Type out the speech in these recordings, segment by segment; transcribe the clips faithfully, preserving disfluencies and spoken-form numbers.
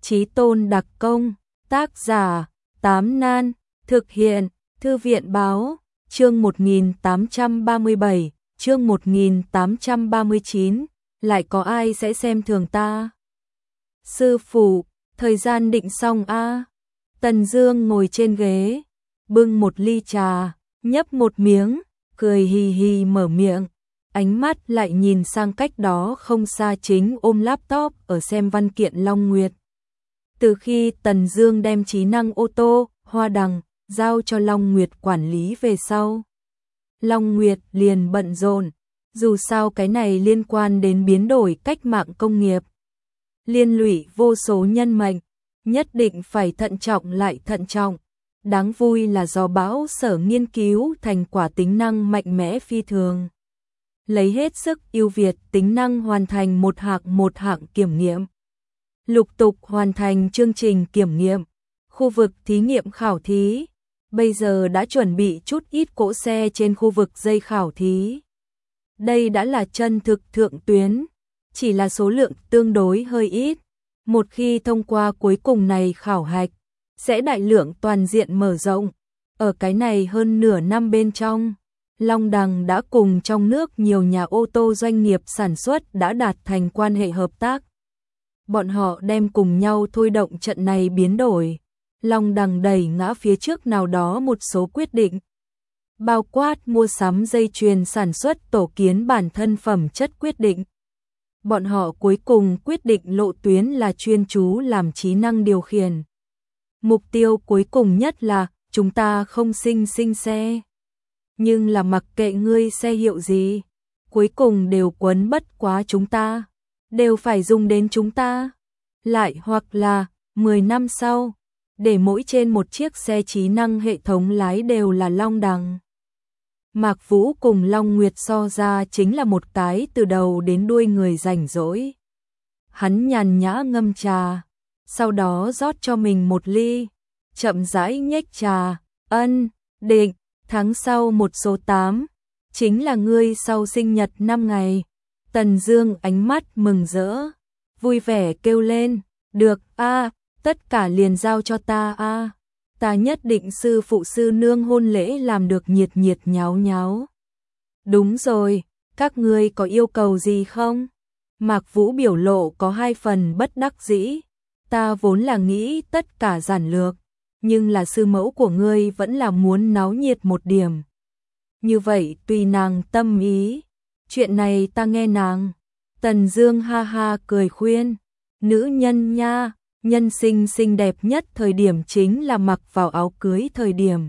Chí tôn đặc công, tác giả, Tám Nan, thực hiện, Thư viện báo, chương một nghìn tám trăm ba mươi bảy, chương một nghìn tám trăm ba mươi chín, lại có ai sẽ xem thường ta? Sư phụ, thời gian định xong a. Tần Dương ngồi trên ghế, bưng một ly trà, nhấp một miếng, cười hì hì mở miệng, ánh mắt lại nhìn sang cách đó không xa chính ôm laptop ở xem văn kiện Long Nguyệt. Từ khi Tần Dương đem trí năng ô tô, Hoa Đằng, giao cho Long Nguyệt quản lý về sau, Long Nguyệt liền bận rộn, dù sao cái này liên quan đến biến đổi cách mạng công nghiệp, liên lụy vô số nhân mệnh, nhất định phải thận trọng lại thận trọng. Đáng vui là do Bão Sở nghiên cứu thành quả tính năng mạnh mẽ phi thường, lấy hết sức ưu việt tính năng hoàn thành một hạng một hạng kiểm nghiệm, lục tục hoàn thành chương trình kiểm nghiệm, khu vực thí nghiệm khảo thí, bây giờ đã chuẩn bị chút ít cỗ xe trên khu vực dây khảo thí. Đây đã là chân thực thượng tuyến, chỉ là số lượng tương đối hơi ít. Một khi thông qua cuối cùng này khảo hạch, sẽ đại lượng toàn diện mở rộng. Ở cái này hơn nửa năm bên trong, Long Đằng đã cùng trong nước nhiều nhà ô tô doanh nghiệp sản xuất đã đạt thành quan hệ hợp tác. Bọn họ đem cùng nhau thôi động trận này biến đổi. Long Đằng đẩy ngã phía trước nào đó một số quyết định, bao quát mua sắm dây chuyền sản xuất tổ kiến bản thân phẩm chất quyết định. Bọn họ cuối cùng quyết định lộ tuyến là chuyên chú làm trí năng điều khiển. Mục tiêu cuối cùng nhất là chúng ta không sinh sinh xe, nhưng là mặc kệ ngươi xe hiệu gì, cuối cùng đều quấn bất quá chúng ta, đều phải dùng đến chúng ta. Lại hoặc là mười năm sau, để mỗi trên một chiếc xe trí năng hệ thống lái đều là Long Đằng. Mạc Vũ cùng Long Nguyệt so ra chính là một cái từ đầu đến đuôi người rảnh rỗi. Hắn nhàn nhã ngâm trà, sau đó rót cho mình một ly, chậm rãi nhếch trà, ân, định, tháng sau một số tám, chính là ngươi sau sinh nhật năm ngày. Tần Dương ánh mắt mừng rỡ, vui vẻ kêu lên, được a, tất cả liền giao cho ta a. Ta nhất định sư phụ sư nương hôn lễ làm được nhiệt nhiệt nháo nháo. Đúng rồi, các ngươi có yêu cầu gì không? Mạc Vũ biểu lộ có hai phần bất đắc dĩ. Ta vốn là nghĩ tất cả giản lược, nhưng là sư mẫu của ngươi vẫn là muốn náo nhiệt một điểm. Như vậy tùy nàng tâm ý. Chuyện này ta nghe nàng. Tần Dương ha ha cười khuyên. Nữ nhân nha, nhân sinh xinh đẹp nhất thời điểm chính là mặc vào áo cưới thời điểm.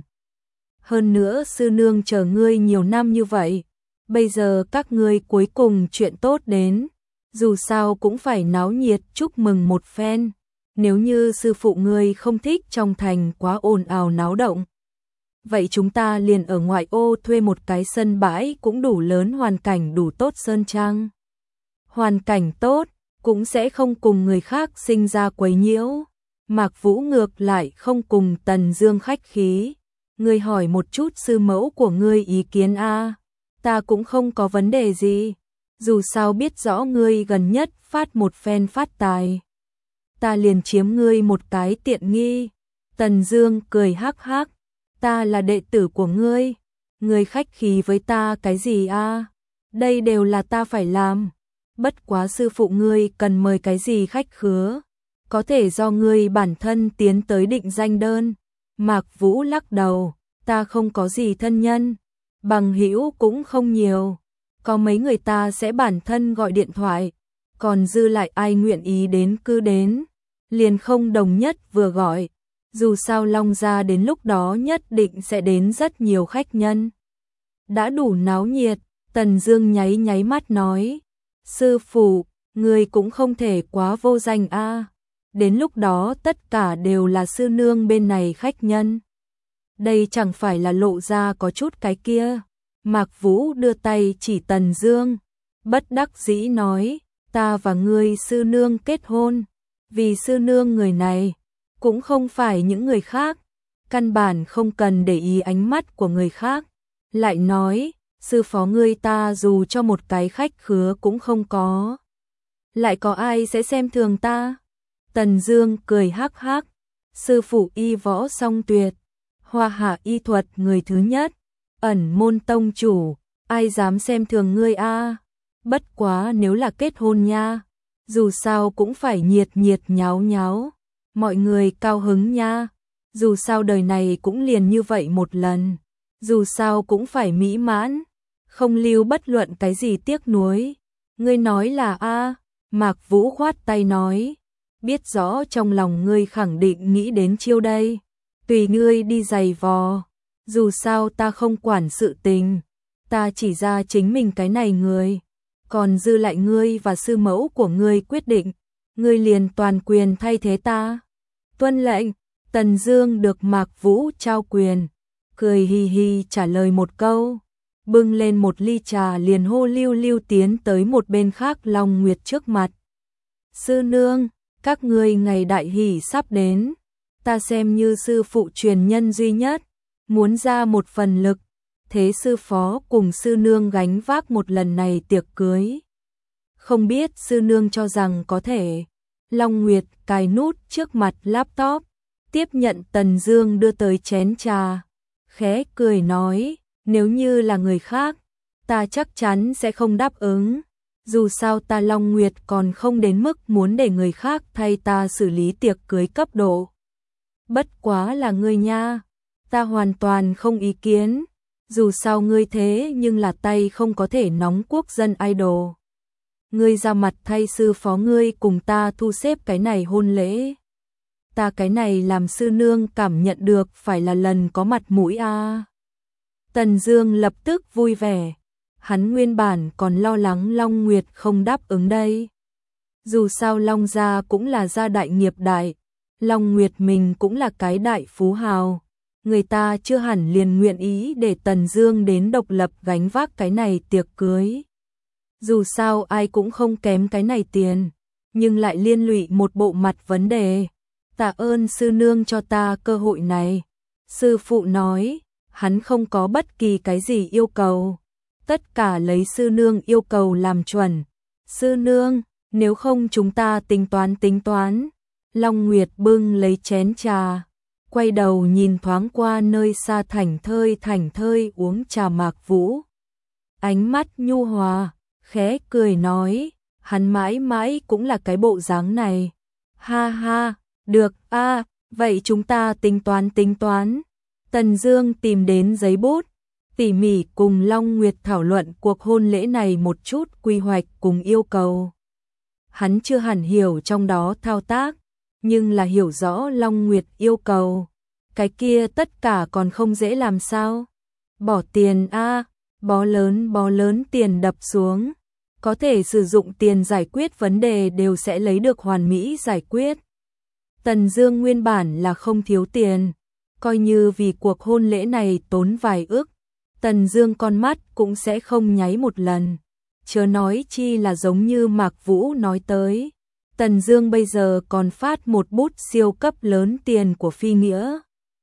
Hơn nữa sư nương chờ ngươi nhiều năm như vậy, bây giờ các ngươi cuối cùng chuyện tốt đến, dù sao cũng phải náo nhiệt chúc mừng một phen. Nếu như sư phụ ngươi không thích trong thành quá ồn ào náo động, vậy chúng ta liền ở ngoại ô thuê một cái sân bãi cũng đủ lớn, hoàn cảnh đủ tốt sơn trang. Hoàn cảnh tốt, cũng sẽ không cùng người khác sinh ra quấy nhiễu. Mạc Vũ ngược lại không cùng Tần Dương khách khí. Ngươi hỏi một chút sư mẫu của ngươi ý kiến a, ta cũng không có vấn đề gì. Dù sao biết rõ ngươi gần nhất phát một phen phát tài, ta liền chiếm ngươi một cái tiện nghi. Tần Dương cười hắc hắc, ta là đệ tử của ngươi, ngươi khách khí với ta cái gì a? Đây đều là ta phải làm. Bất quá sư phụ ngươi cần mời cái gì khách khứa, có thể do ngươi bản thân tiến tới định danh đơn. Mạc Vũ lắc đầu, ta không có gì thân nhân, bằng hữu cũng không nhiều, có mấy người ta sẽ bản thân gọi điện thoại, còn dư lại ai nguyện ý đến cứ đến, liền không đồng nhất vừa gọi. Dù sao Long gia đến lúc đó nhất định sẽ đến rất nhiều khách nhân. Đã đủ náo nhiệt. Tần Dương nháy nháy mắt nói, sư phụ, người cũng không thể quá vô danh a. Đến lúc đó tất cả đều là sư nương bên này khách nhân. Đây chẳng phải là lộ ra có chút cái kia. Mạc Vũ đưa tay chỉ Tần Dương, bất đắc dĩ nói, ta và ngươi sư nương kết hôn, vì sư nương người này, cũng không phải những người khác, căn bản không cần để ý ánh mắt của người khác. Lại nói, sư phó ngươi ta dù cho một cái khách khứa cũng không có, lại có ai sẽ xem thường ta? Tần Dương cười hắc hắc, sư phụ y võ song tuyệt, hoa hạ y thuật người thứ nhất, ẩn môn tông chủ, ai dám xem thường ngươi a? Bất quá nếu là kết hôn nha, dù sao cũng phải nhiệt nhiệt nháo nháo, mọi người cao hứng nha, dù sao đời này cũng liền như vậy một lần, dù sao cũng phải mỹ mãn, không lưu bất luận cái gì tiếc nuối. Ngươi nói là a? Mạc Vũ khoát tay nói, biết rõ trong lòng ngươi khẳng định nghĩ đến chiêu đây, tùy ngươi đi giày vò, dù sao ta không quản sự tình, ta chỉ ra chính mình cái này người, còn dư lại ngươi và sư mẫu của ngươi quyết định, ngươi liền toàn quyền thay thế ta. Tuân lệnh. Tần Dương được Mạc Vũ trao quyền, cười hì hì trả lời một câu, bưng lên một ly trà liền hô lưu lưu tiến tới một bên khác Long Nguyệt trước mặt. Sư nương, các ngươi ngày đại hỷ sắp đến, ta xem như sư phụ truyền nhân duy nhất, muốn ra một phần lực, thế sư phó cùng sư nương gánh vác một lần này tiệc cưới. Không biết sư nương cho rằng có thể. Long Nguyệt cài nút trước mặt laptop, tiếp nhận Tần Dương đưa tới chén trà, khẽ cười nói, nếu như là người khác, ta chắc chắn sẽ không đáp ứng, dù sao ta Long Nguyệt còn không đến mức muốn để người khác thay ta xử lý tiệc cưới cấp độ. Bất quá là ngươi nha, ta hoàn toàn không ý kiến, dù sao ngươi thế nhưng là tay không có thể nóng quốc dân idol. Ngươi ra mặt thay sư phó ngươi cùng ta thu xếp cái này hôn lễ. Ta cái này làm sư nương cảm nhận được phải là lần có mặt mũi a. À. Tần Dương lập tức vui vẻ, hắn nguyên bản còn lo lắng Long Nguyệt không đáp ứng đây. Dù sao Long gia cũng là gia đại nghiệp đại, Long Nguyệt mình cũng là cái đại phú hào, người ta chưa hẳn liền nguyện ý để Tần Dương đến độc lập gánh vác cái này tiệc cưới. Dù sao ai cũng không kém cái này tiền, nhưng lại liên lụy một bộ mặt vấn đề. Tạ ơn sư nương cho ta cơ hội này. Sư phụ nói, hắn không có bất kỳ cái gì yêu cầu, tất cả lấy sư nương yêu cầu làm chuẩn. Sư nương, nếu không chúng ta tính toán tính toán. Long Nguyệt bưng lấy chén trà, quay đầu nhìn thoáng qua nơi xa thảnh thơi thảnh thơi uống trà Mạc Vũ. Ánh mắt nhu hòa, khẽ cười nói, hắn mãi mãi cũng là cái bộ dáng này. Ha ha, được a, à, vậy chúng ta tính toán tính toán. Tần Dương tìm đến giấy bút, tỉ mỉ cùng Long Nguyệt thảo luận cuộc hôn lễ này một chút quy hoạch cùng yêu cầu. Hắn chưa hẳn hiểu trong đó thao tác, nhưng là hiểu rõ Long Nguyệt yêu cầu. Cái kia tất cả còn không dễ làm sao? Bỏ tiền a, à, bó lớn bó lớn tiền đập xuống, có thể sử dụng tiền giải quyết vấn đề đều sẽ lấy được hoàn mỹ giải quyết. Tần Dương nguyên bản là không thiếu tiền, coi như vì cuộc hôn lễ này tốn vài ức, Tần Dương con mắt cũng sẽ không nháy một lần. Chớ nói chi là giống như Mạc Vũ nói tới, Tần Dương bây giờ còn phát một bút siêu cấp lớn tiền của phi nghĩa.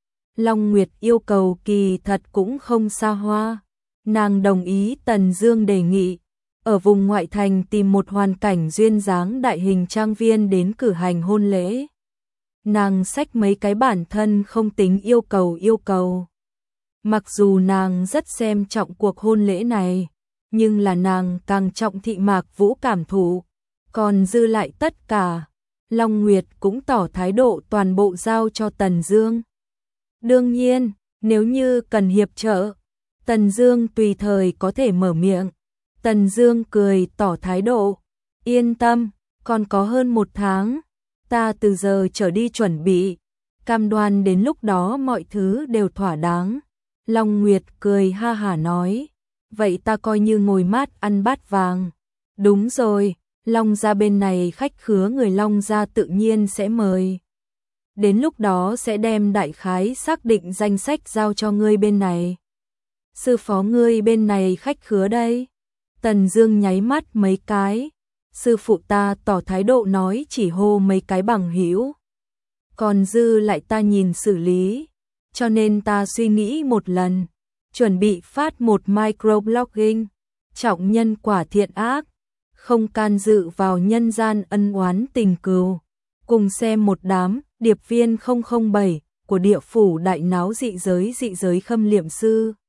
Long Nguyệt yêu cầu kỳ thật cũng không xa hoa, nàng đồng ý Tần Dương đề nghị, ở vùng ngoại thành tìm một hoàn cảnh duyên dáng đại hình trang viên đến cử hành hôn lễ. Nàng xách mấy cái bản thân không tính yêu cầu yêu cầu. Mặc dù nàng rất xem trọng cuộc hôn lễ này, nhưng là nàng càng trọng thị Mạc Vũ cảm thụ, còn dư lại tất cả, Long Nguyệt cũng tỏ thái độ toàn bộ giao cho Tần Dương. Đương nhiên, nếu như cần hiệp trợ, Tần Dương tùy thời có thể mở miệng. Tần Dương cười tỏ thái độ, yên tâm, còn có hơn một tháng, ta từ giờ trở đi chuẩn bị, cam đoan đến lúc đó mọi thứ đều thỏa đáng. Long Nguyệt cười ha hả nói, vậy ta coi như ngồi mát ăn bát vàng. Đúng rồi, Long gia bên này khách khứa người Long gia tự nhiên sẽ mời. Đến lúc đó sẽ đem đại khái xác định danh sách giao cho ngươi bên này. Sư phó ngươi bên này khách khứa đây. Tần Dương nháy mắt mấy cái, sư phụ ta tỏ thái độ nói chỉ hô mấy cái bằng hữu, còn dư lại ta nhìn xử lý, cho nên ta suy nghĩ một lần, chuẩn bị phát một microblogging, trọng nhân quả thiện ác, không can dự vào nhân gian ân oán tình cừu, Cùng xem một đám, điệp viên không không bảy của địa phủ đại náo dị giới dị giới khâm liệm sư.